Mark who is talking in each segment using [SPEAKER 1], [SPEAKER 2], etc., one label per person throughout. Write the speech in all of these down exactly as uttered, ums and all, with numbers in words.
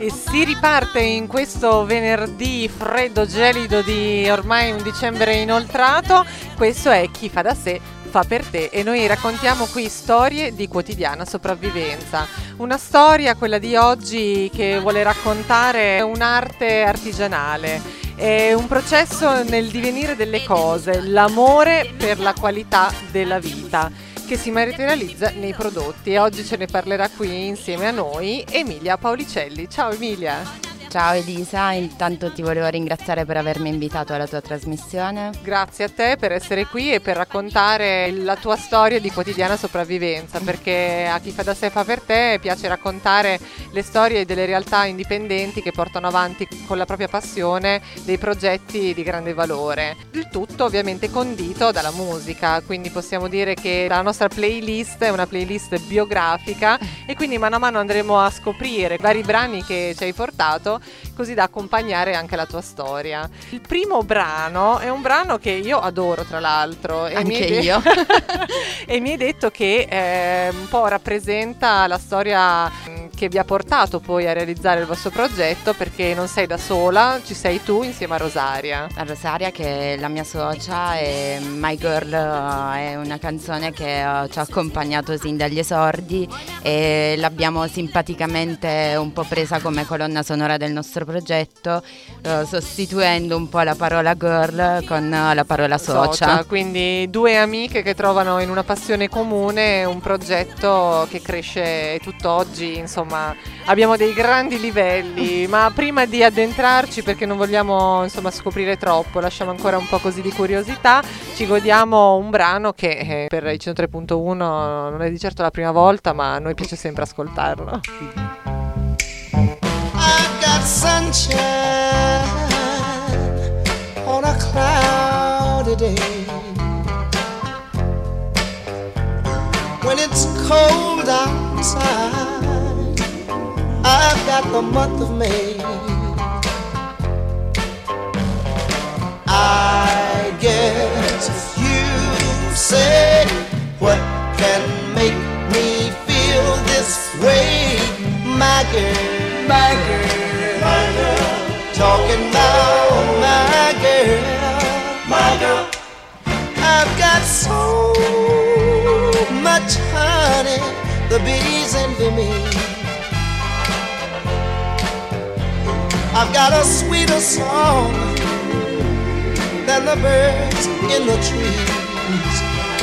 [SPEAKER 1] E si riparte in questo venerdì freddo gelido di ormai un dicembre inoltrato. Questo è Chi fa da sé fa per te e noi raccontiamo qui storie di quotidiana sopravvivenza. Una storia, quella di oggi, che vuole raccontare un'arte artigianale. È un processo nel divenire delle cose, l'amore per la qualità della vita, che si materializza nei prodotti, e oggi ce ne parlerà qui insieme a noi Emilia Paulicelli. Ciao Emilia.
[SPEAKER 2] Ciao Elisa, intanto ti volevo ringraziare per avermi invitato alla tua trasmissione.
[SPEAKER 1] Grazie a te per essere qui e per raccontare la tua storia di quotidiana sopravvivenza, perché a Chi fa da sé fa per te piace raccontare le storie delle realtà indipendenti che portano avanti con la propria passione dei progetti di grande valore. Il tutto ovviamente condito dalla musica, quindi possiamo dire che la nostra playlist è una playlist biografica e quindi mano a mano andremo a scoprire vari brani che ci hai portato, così da accompagnare anche la tua storia. Il primo brano è un brano che io adoro, tra l'altro, e
[SPEAKER 2] anche
[SPEAKER 1] mi de-
[SPEAKER 2] io
[SPEAKER 1] e mi hai detto che eh, un po' rappresenta la storia che vi ha portato poi a realizzare il vostro progetto, perché non sei da sola, ci sei tu insieme a Rosaria.
[SPEAKER 2] A Rosaria, che è la mia socia, e My Girl è una canzone che uh, ci ha accompagnato sin dagli esordi e l'abbiamo simpaticamente un po' presa come colonna sonora del nostro progetto, uh, sostituendo un po' la parola girl con uh, la parola socia.
[SPEAKER 1] socia. Quindi due amiche che trovano in una passione comune un progetto che cresce tutt'oggi. Insomma, abbiamo dei grandi livelli, ma prima di addentrarci, perché non vogliamo insomma scoprire troppo, lasciamo ancora un po' così di curiosità, ci godiamo un brano che eh, per i centotré punto uno non è di certo la prima volta, ma a noi piace sempre ascoltarlo.
[SPEAKER 3] I've got sunshine on a cloudy day. When it's cold outside, I've got the month of May. I guess if you say what can make me feel this way, my girl, my girl, my girl, talking about my girl, my girl. I've got so much honey, the bees envy me. I've got a sweeter song than the birds in the trees.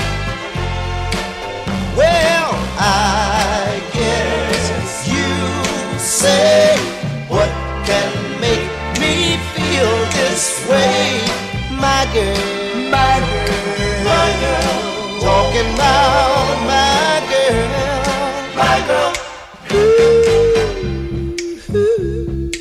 [SPEAKER 3] Well, I guess you say what can make me feel this way, my girl, my girl, my girl, talking about my girl, my girl. Ooh, ooh.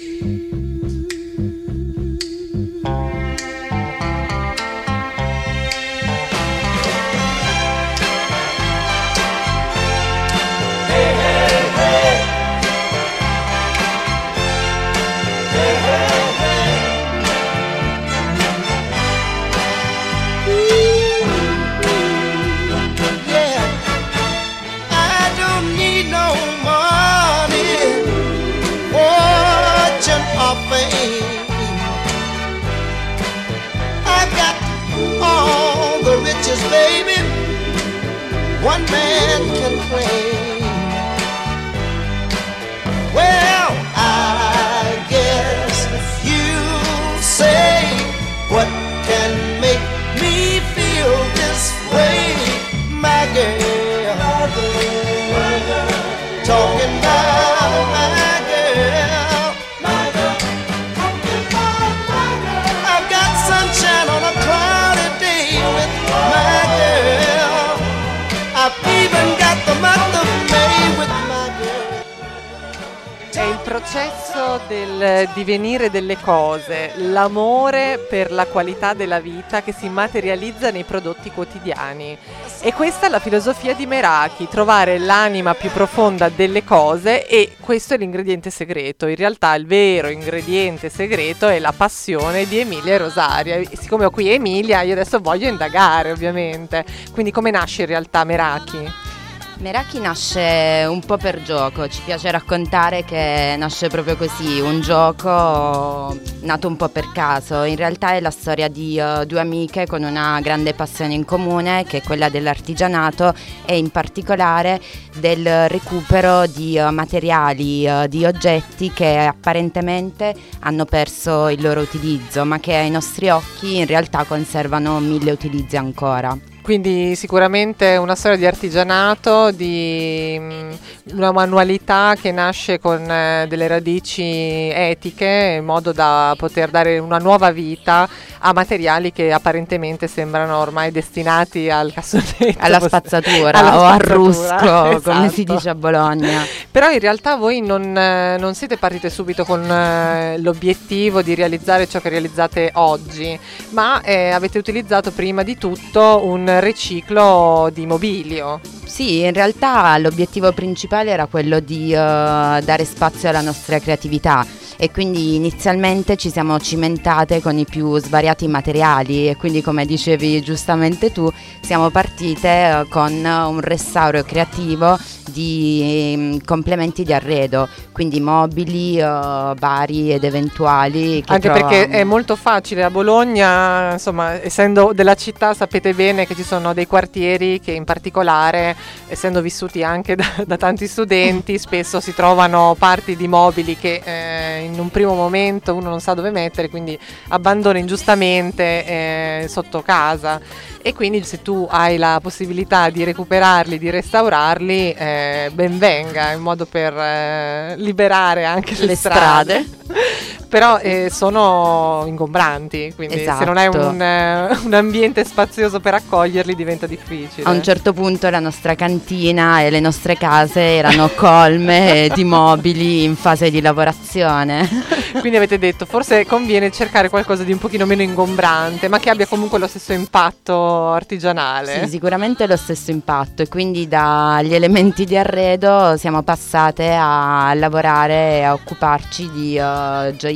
[SPEAKER 3] Baby, one man can claim. Well, I guess if you say what can make me feel this way, my girl, my girl, my girl, talking about my girl, my girl, talking about my girl. I've got sunshine on a cloudy day with my girl. I've even got the month of May with my girl.
[SPEAKER 1] È il processo del divenire delle cose, l'amore per la qualità della vita che si materializza nei prodotti quotidiani. E questa è la filosofia di Meraki, trovare l'anima più profonda delle cose, e questo è l'ingrediente segreto. In realtà il vero ingrediente segreto è la passione di Emilia e Rosaria. E siccome ho qui Emilia, io adesso voglio indagare, ovviamente. Quindi come nasce in realtà Meraki?
[SPEAKER 2] Meraki nasce un po' per gioco, ci piace raccontare che nasce proprio così, un gioco nato un po' per caso. In realtà è la storia di uh, due amiche con una grande passione in comune, che è quella dell'artigianato e in particolare del recupero di uh, materiali, uh, di oggetti che apparentemente hanno perso il loro utilizzo, ma che ai nostri occhi in realtà conservano mille utilizzi ancora.
[SPEAKER 1] Quindi sicuramente una storia di artigianato, di mh, una manualità che nasce con eh, delle radici etiche, in modo da poter dare una nuova vita a materiali che apparentemente sembrano ormai destinati al cassonetto,
[SPEAKER 2] alla spazzatura
[SPEAKER 1] alla
[SPEAKER 2] o al
[SPEAKER 1] spazzatura,
[SPEAKER 2] rusco,
[SPEAKER 1] esatto.
[SPEAKER 2] come si dice a Bologna.
[SPEAKER 1] Però in realtà voi non, eh, non siete partite subito con eh, l'obiettivo di realizzare ciò che realizzate oggi, ma eh, avete utilizzato prima di tutto un riciclo di mobilio.
[SPEAKER 2] Sì, in realtà l'obiettivo principale era quello di uh, dare spazio alla nostra creatività e quindi inizialmente ci siamo cimentate con i più svariati materiali e quindi, come dicevi giustamente tu, siamo partite uh, con un restauro creativo di um, complementi di arredo, quindi mobili uh, vari ed eventuali che
[SPEAKER 1] anche
[SPEAKER 2] trovano...
[SPEAKER 1] perché è molto facile a Bologna, insomma, essendo della città, sapete bene che ci sono dei quartieri che in particolare, essendo vissuti anche da, da tanti studenti, spesso si trovano parti di mobili che eh, in un primo momento uno non sa dove mettere, quindi abbandona ingiustamente eh, sotto casa, e quindi se tu hai la possibilità di recuperarli, di restaurarli, eh, ben venga, in modo per eh, liberare anche le,
[SPEAKER 2] le
[SPEAKER 1] strade,
[SPEAKER 2] strade.
[SPEAKER 1] Però eh, sono ingombranti, quindi
[SPEAKER 2] Esatto.
[SPEAKER 1] se non hai un, eh, un ambiente spazioso per accoglierli diventa difficile.
[SPEAKER 2] A un certo punto la nostra cantina e le nostre case erano colme di mobili in fase di lavorazione.
[SPEAKER 1] Quindi avete detto forse conviene cercare qualcosa di un pochino meno ingombrante, ma che abbia comunque lo stesso impatto artigianale.
[SPEAKER 2] Sì, sicuramente lo stesso impatto, e quindi dagli elementi di arredo siamo passate a lavorare e a occuparci di uh, gioielli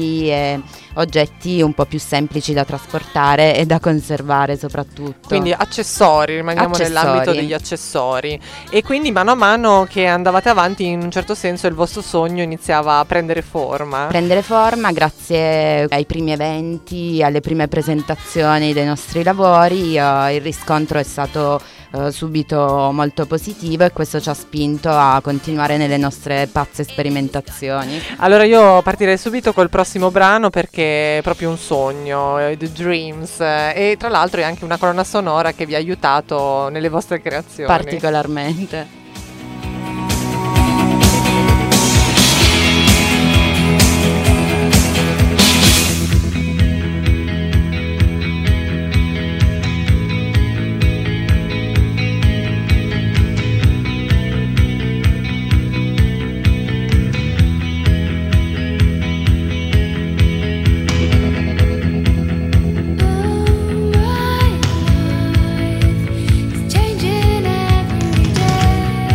[SPEAKER 2] e oggetti un po' più semplici da trasportare e da conservare soprattutto.
[SPEAKER 1] Quindi accessori, rimaniamo
[SPEAKER 2] Accessori.
[SPEAKER 1] nell'ambito degli accessori. E quindi mano a mano che andavate avanti, in un certo senso il vostro sogno iniziava a prendere forma.
[SPEAKER 2] Prendere forma grazie ai primi eventi, alle prime presentazioni dei nostri lavori. Uh, il riscontro è stato uh, subito molto positivo e questo ci ha spinto a continuare nelle nostre pazze sperimentazioni.
[SPEAKER 1] Allora io partirei subito col prossimo brano, perché è proprio un sogno, eh, The Dreams, eh, e tra l'altro è anche una colonna sonora che vi ha aiutato nelle vostre creazioni.
[SPEAKER 2] Particolarmente.
[SPEAKER 4] Changing every day.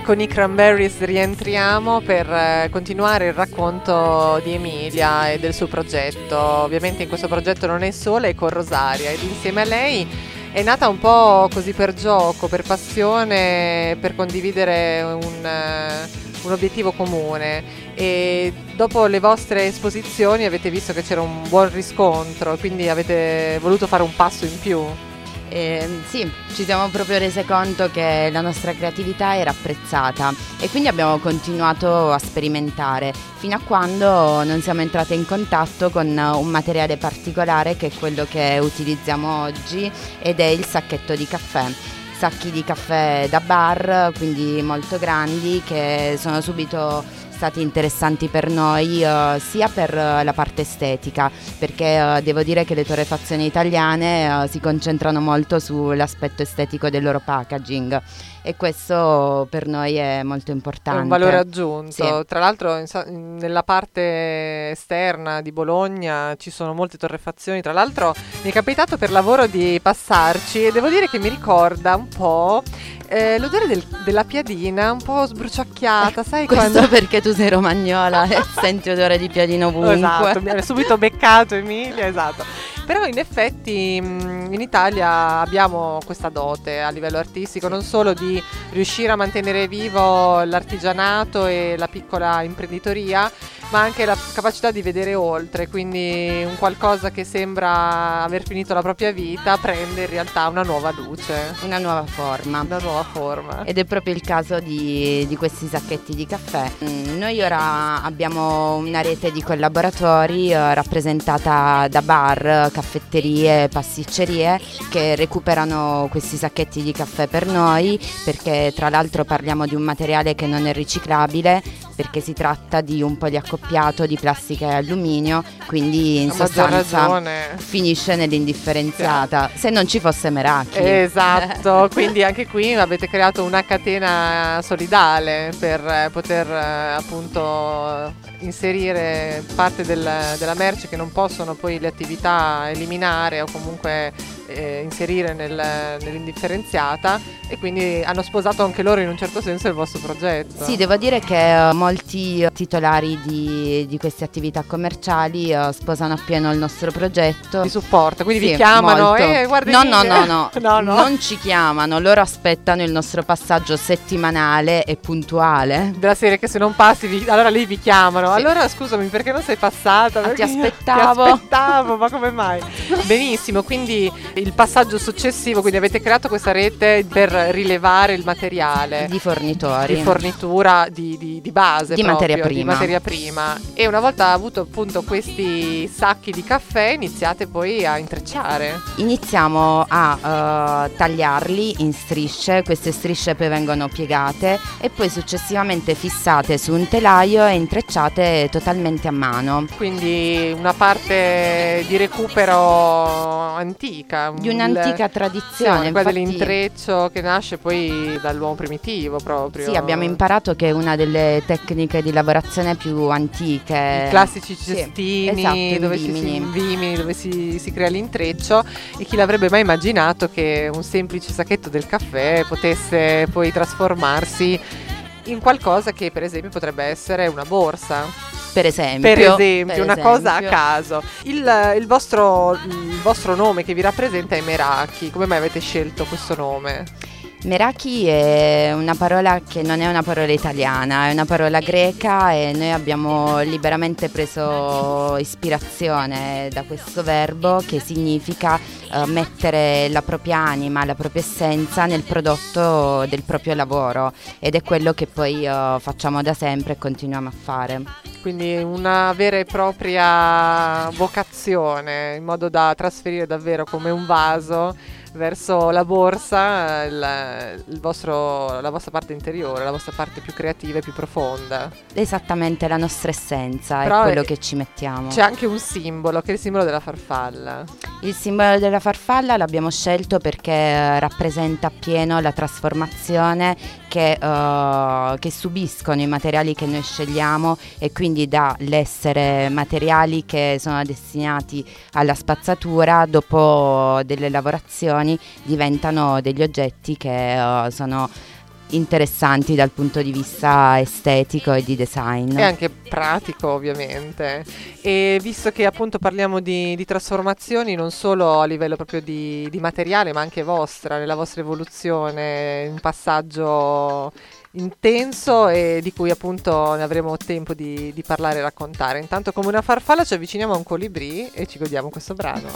[SPEAKER 1] noi con i Cranberries rientriamo per eh, continuare il racconto di Emilia e del suo progetto. Ovviamente in questo progetto non è sola, è con Rosaria, ed insieme a lei è nata un po' così per gioco, per passione, per condividere un, uh, un obiettivo comune. E dopo le vostre esposizioni avete visto che c'era un buon riscontro, quindi avete voluto fare un passo in più.
[SPEAKER 2] Eh, sì, ci siamo proprio rese conto che la nostra creatività era apprezzata e quindi abbiamo continuato a sperimentare fino a quando non siamo entrate in contatto con un materiale particolare che è quello che utilizziamo oggi, ed è il sacchetto di caffè. Sacchi di caffè da bar, quindi molto grandi, che sono subito stati interessanti per noi, uh, sia per uh, la parte estetica, perché uh, devo dire che le torrefazioni italiane uh, si concentrano molto sull'aspetto estetico del loro packaging, e questo per noi è molto importante.
[SPEAKER 1] È un valore aggiunto.
[SPEAKER 2] Sì.
[SPEAKER 1] Tra l'altro in sa- nella parte esterna di Bologna ci sono molte torrefazioni. Tra l'altro mi è capitato per lavoro di passarci e devo dire che mi ricorda un po' eh, l'odore del- della piadina, un po' sbruciacchiata, sai
[SPEAKER 2] Questo
[SPEAKER 1] quando...
[SPEAKER 2] perché tu sei romagnola e senti odore di piadino ovunque.
[SPEAKER 1] Esatto, mi ha subito beccato Emilia, esatto. Però in effetti mh, in Italia abbiamo questa dote a livello artistico, non solo di riuscire a mantenere vivo l'artigianato e la piccola imprenditoria, ma anche la capacità di vedere oltre, quindi un qualcosa che sembra aver finito la propria vita prende in realtà una nuova luce,
[SPEAKER 2] Una nuova forma.
[SPEAKER 1] una nuova forma.
[SPEAKER 2] Ed è proprio il caso di, di questi sacchetti di caffè. Mm, Noi ora abbiamo una rete di collaboratori eh, rappresentata da bar, caffetterie, pasticcerie, che recuperano questi sacchetti di caffè per noi, perché tra l'altro parliamo di un materiale che non è riciclabile, perché si tratta di un poliaccoppiato di plastica e alluminio, quindi in
[SPEAKER 1] A maggior
[SPEAKER 2] sostanza
[SPEAKER 1] ragione.
[SPEAKER 2] finisce nell'indifferenziata, se non ci fosse Meraki.
[SPEAKER 1] Esatto, quindi anche qui avete creato una catena solidale per eh, poter eh, appunto inserire parte del- della merce che non possono poi le attività eliminare o comunque eh, inserire nel- nell'indifferenziata, e quindi hanno sposato anche loro in un certo senso il vostro progetto.
[SPEAKER 2] Sì, devo dire che eh, molti titolari di, di queste attività commerciali eh, sposano appieno il nostro progetto.
[SPEAKER 1] Di supporto, quindi
[SPEAKER 2] Sì,
[SPEAKER 1] vi chiamano
[SPEAKER 2] molto.
[SPEAKER 1] eh, guarda
[SPEAKER 2] no, no,
[SPEAKER 1] Emilia.
[SPEAKER 2] no, no,
[SPEAKER 1] no, no.
[SPEAKER 2] non ci chiamano, loro aspettano il nostro passaggio settimanale e puntuale.
[SPEAKER 1] Della serie che se non passi vi- allora lì vi chiamano.
[SPEAKER 2] Sì.
[SPEAKER 1] Allora scusami, perché non sei passata?
[SPEAKER 2] Ah, ti
[SPEAKER 1] Perché-
[SPEAKER 2] aspettavo.
[SPEAKER 1] Ti aspettavo, ma come mai? Benissimo, quindi il passaggio successivo, quindi avete creato questa rete per rilevare il materiale
[SPEAKER 2] Di fornitori.
[SPEAKER 1] di fornitura di, di- di base,
[SPEAKER 2] Di
[SPEAKER 1] proprio,
[SPEAKER 2] materia
[SPEAKER 1] di
[SPEAKER 2] prima.
[SPEAKER 1] materia prima. E una volta avuto appunto questi sacchi di caffè iniziate poi a intrecciare.
[SPEAKER 2] Iniziamo a eh, tagliarli in strisce, queste strisce poi vengono piegate e poi successivamente fissate su un telaio e intrecciate totalmente a mano.
[SPEAKER 1] Quindi una parte di recupero antica,
[SPEAKER 2] Di un'antica
[SPEAKER 1] il-
[SPEAKER 2] tradizione.
[SPEAKER 1] sì, quella
[SPEAKER 2] infatti-
[SPEAKER 1] dell'intreccio che nasce poi dall'uomo primitivo proprio.
[SPEAKER 2] Sì, abbiamo imparato che è una delle tecniche di lavorazione più antiche.
[SPEAKER 1] I classici
[SPEAKER 2] Sì,
[SPEAKER 1] cestini,
[SPEAKER 2] esatto,
[SPEAKER 1] dove, si,
[SPEAKER 2] vimini.
[SPEAKER 1] si, vimini, dove si, si crea l'intreccio, e chi l'avrebbe mai immaginato che un semplice sacchetto del caffè potesse poi trasformarsi in qualcosa che per esempio potrebbe essere una borsa.
[SPEAKER 2] Per esempio.
[SPEAKER 1] Per esempio,
[SPEAKER 2] per
[SPEAKER 1] una cosa a
[SPEAKER 2] esempio.
[SPEAKER 1] caso. Il, il vostro, il vostro nome che vi rappresenta è Meraki. Come mai avete scelto questo nome?
[SPEAKER 2] Meraki è una parola che non è una parola italiana, è una parola greca, e noi abbiamo liberamente preso ispirazione da questo verbo che significa eh, mettere la propria anima, la propria essenza nel prodotto del proprio lavoro, ed è quello che poi eh, facciamo da sempre e continuiamo a fare.
[SPEAKER 1] Quindi una vera e propria vocazione, in modo da trasferire davvero come un vaso verso la borsa il, il vostro, la vostra parte interiore, la vostra parte più creativa e più profonda.
[SPEAKER 2] Esattamente la nostra essenza
[SPEAKER 1] Però
[SPEAKER 2] è quello
[SPEAKER 1] è-
[SPEAKER 2] che ci mettiamo.
[SPEAKER 1] C'è anche un simbolo, che è il simbolo della farfalla.
[SPEAKER 2] Il simbolo della farfalla l'abbiamo scelto perché eh, rappresenta appieno la trasformazione che, eh, che subiscono i materiali che noi scegliamo, e quindi dall'essere materiali che sono destinati alla spazzatura, dopo delle lavorazioni diventano degli oggetti che eh, sono interessanti dal punto di vista estetico e di design.
[SPEAKER 1] E anche pratico, ovviamente. E visto che appunto parliamo di, di trasformazioni non solo a livello proprio di, di materiale, ma anche vostra, nella vostra evoluzione, un passaggio intenso e di cui appunto ne avremo tempo di, di parlare e raccontare. Intanto, come una farfalla, ci avviciniamo a un colibrì e ci godiamo questo brano.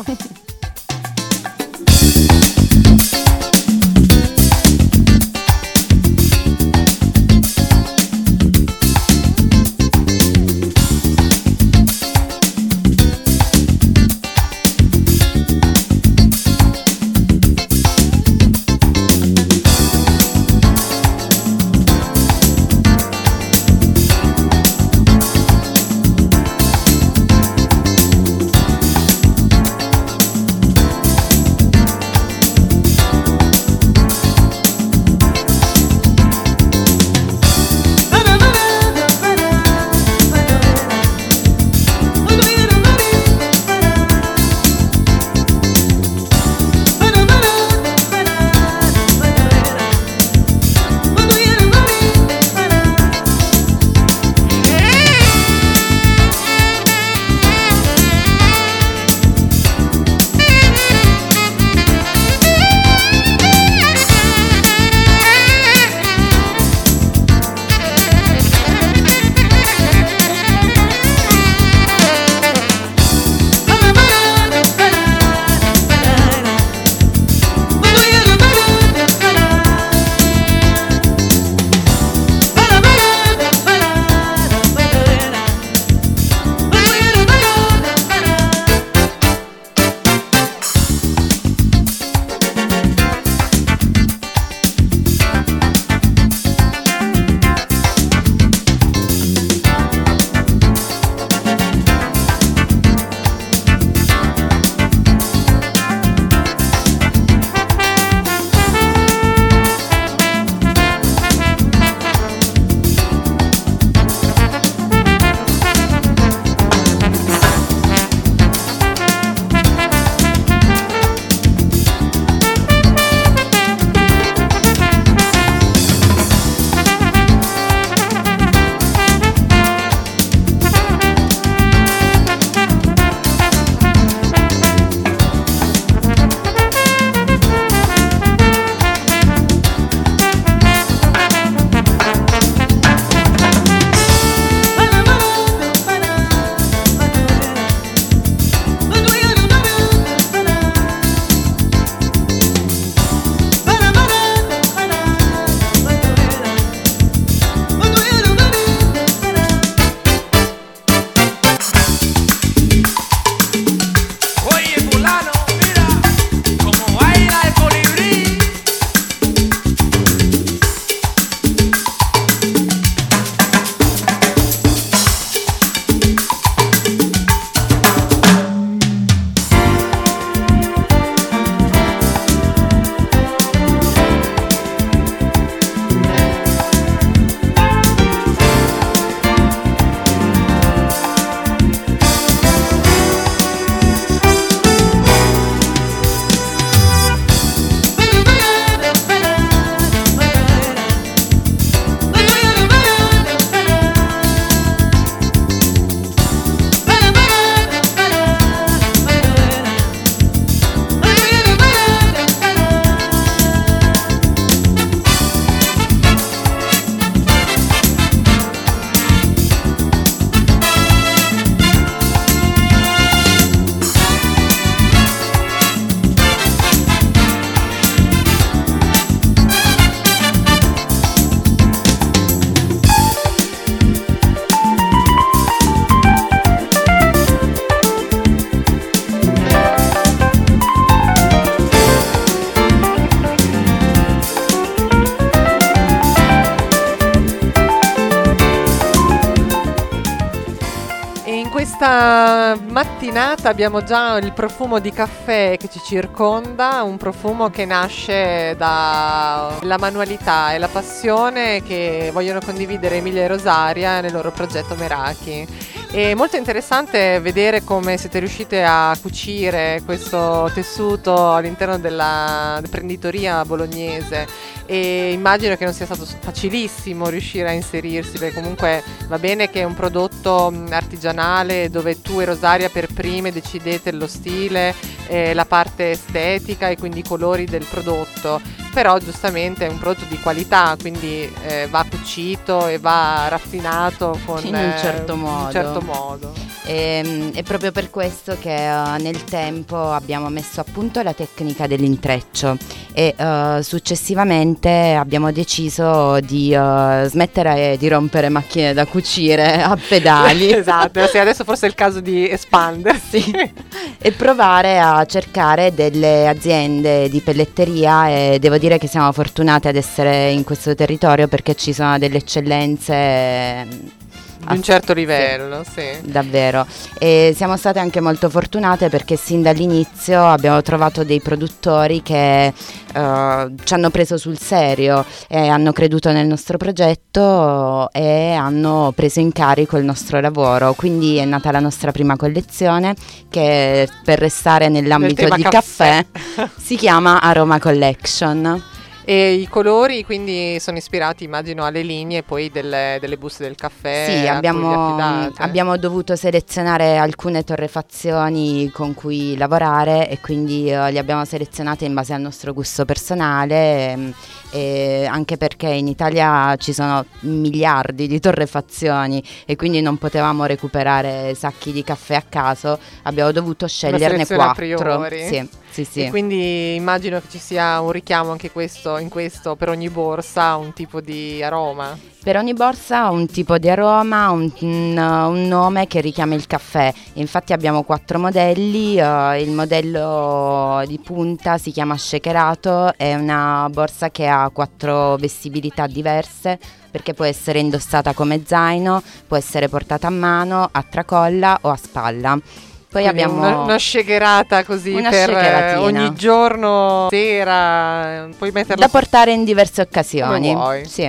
[SPEAKER 1] questa mattinata abbiamo già il profumo di caffè che ci circonda, un profumo che nasce dalla manualità e la passione che vogliono condividere Emilia e Rosaria nel loro progetto Meraki. È molto interessante vedere come siete riuscite a cucire questo tessuto all'interno della imprenditoria bolognese, e immagino che non sia stato facilissimo riuscire a inserirsi, perché comunque va bene che è un prodotto artigianale dove tu e Rosaria per prime decidete lo stile, eh, la parte estetica e quindi i colori del prodotto, però giustamente è un prodotto di qualità, quindi eh, va cucito e va raffinato con,
[SPEAKER 2] in un certo
[SPEAKER 1] eh,
[SPEAKER 2] modo.
[SPEAKER 1] In un certo modo.
[SPEAKER 2] E, è proprio per questo che uh, nel tempo abbiamo messo a punto la tecnica dell'intreccio e uh, successivamente abbiamo deciso di uh, smettere di rompere macchine da cucire a pedali.
[SPEAKER 1] Esatto, sì, adesso forse è il caso di espandersi
[SPEAKER 2] e provare a cercare delle aziende di pelletteria, e devo dire che siamo fortunate ad essere in questo territorio perché ci sono delle eccellenze
[SPEAKER 1] di un certo livello, sì, sì.
[SPEAKER 2] Davvero. E siamo state anche molto fortunate perché sin dall'inizio abbiamo trovato dei produttori che uh, ci hanno preso sul serio e hanno creduto nel nostro progetto e hanno preso in carico il nostro lavoro. Quindi è nata la nostra prima collezione che, per restare nell'ambito di caffè, caffè si chiama Aroma Collection.
[SPEAKER 1] E i colori quindi sono ispirati, immagino, alle linee poi delle, delle buste del caffè.
[SPEAKER 2] Sì,
[SPEAKER 1] a
[SPEAKER 2] abbiamo,
[SPEAKER 1] cui vi affidate.
[SPEAKER 2] abbiamo dovuto selezionare alcune torrefazioni con cui lavorare e quindi uh, le abbiamo selezionate in base al nostro gusto personale, e, e anche perché in Italia ci sono miliardi di torrefazioni e quindi non potevamo recuperare sacchi di caffè a caso, abbiamo dovuto sceglierne quattro. Sì, sì, sì.
[SPEAKER 1] E quindi immagino che ci sia un richiamo anche questo, in questo, per ogni borsa un tipo di aroma.
[SPEAKER 2] Per ogni borsa un tipo di aroma, un, un, un nome che richiama il caffè. Infatti abbiamo quattro modelli, uh, il modello di punta si chiama Shakerato, è una borsa che ha quattro vestibilità diverse perché può essere indossata come zaino, può essere portata a mano, a tracolla o a spalla. Poi
[SPEAKER 1] Quindi
[SPEAKER 2] abbiamo
[SPEAKER 1] una, una shakerata così
[SPEAKER 2] una
[SPEAKER 1] per
[SPEAKER 2] shakeratina.
[SPEAKER 1] ogni giorno, sera, puoi metterla
[SPEAKER 2] da portare in diverse occasioni.
[SPEAKER 1] Come vuoi.
[SPEAKER 2] Sì.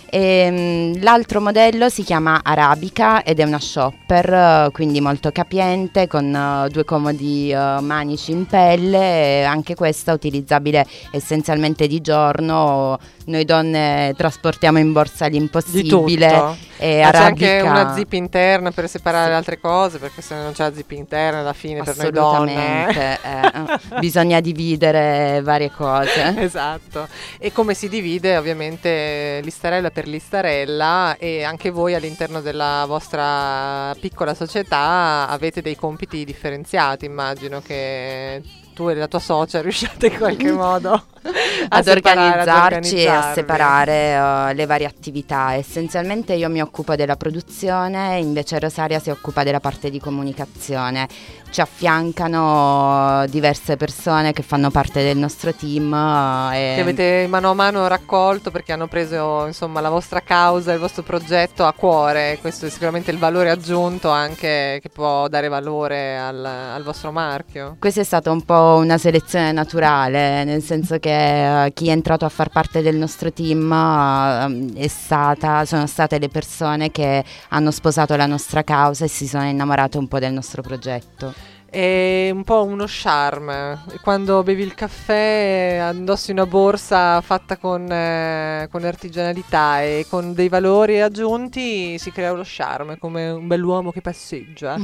[SPEAKER 2] E, l'altro modello si chiama Arabica ed è una shopper, quindi molto capiente, con uh, due comodi uh, manici in pelle, e anche questa utilizzabile essenzialmente di giorno. Noi donne trasportiamo in borsa l'impossibile.
[SPEAKER 1] Di tutto.
[SPEAKER 2] E
[SPEAKER 1] Ma
[SPEAKER 2] Arabica...
[SPEAKER 1] c'è anche una zip interna per separare
[SPEAKER 2] Sì.
[SPEAKER 1] le altre cose, perché se non c'è la zip interna alla fine per noi donne
[SPEAKER 2] Assolutamente, eh, bisogna dividere varie cose.
[SPEAKER 1] Esatto. E come si divide ovviamente listarella per listarella, e anche voi all'interno della vostra piccola società avete dei compiti differenziati, immagino che tu e la tua socia riusciate in qualche modo a
[SPEAKER 2] ad,
[SPEAKER 1] separare, ad
[SPEAKER 2] organizzarci e a
[SPEAKER 1] organizzarvi.
[SPEAKER 2] separare uh, le varie attività. Essenzialmente io mi occupo della produzione, invece Rosaria si occupa della parte di comunicazione. Ci affiancano diverse persone che fanno parte del nostro team uh, e
[SPEAKER 1] che avete mano a mano raccolto perché hanno preso, insomma, la vostra causa, il vostro progetto a cuore. Questo è sicuramente il valore aggiunto anche che può dare valore al, al vostro marchio.
[SPEAKER 2] Questa è stata un po' una selezione naturale, nel senso che uh, chi è entrato a far parte del nostro team uh, è stata, sono state le persone che hanno sposato la nostra causa e si sono innamorate un po' del nostro progetto.
[SPEAKER 1] È un po' uno charme. Quando bevi il caffè indossi una borsa fatta con, eh, con artigianalità e con dei valori aggiunti, si crea lo charme, come un bell'uomo che passeggia.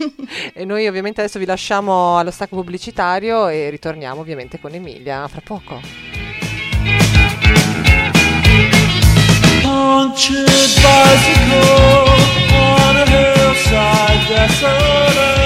[SPEAKER 1] E noi ovviamente adesso vi lasciamo allo stacco pubblicitario e ritorniamo ovviamente con Emilia fra poco.
[SPEAKER 4] Punctured bicycle on a hillside desolate.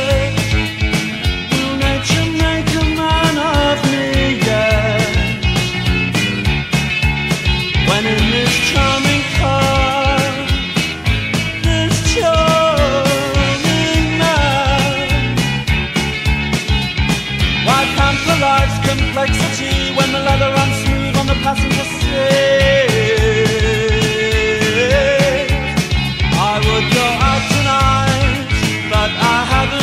[SPEAKER 4] Complexity when the leather runs smooth on the passenger seat. I would go out tonight, but I haven't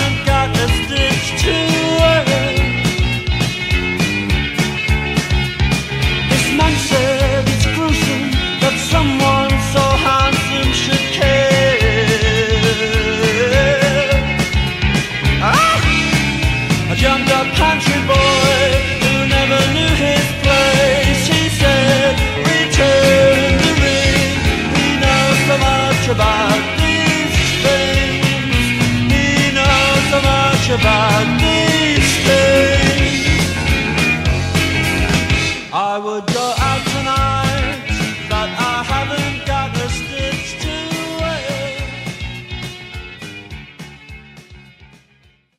[SPEAKER 4] a pantry boy who never knew his place. He said, return the ring. He knows so much about these things. He knows so much about these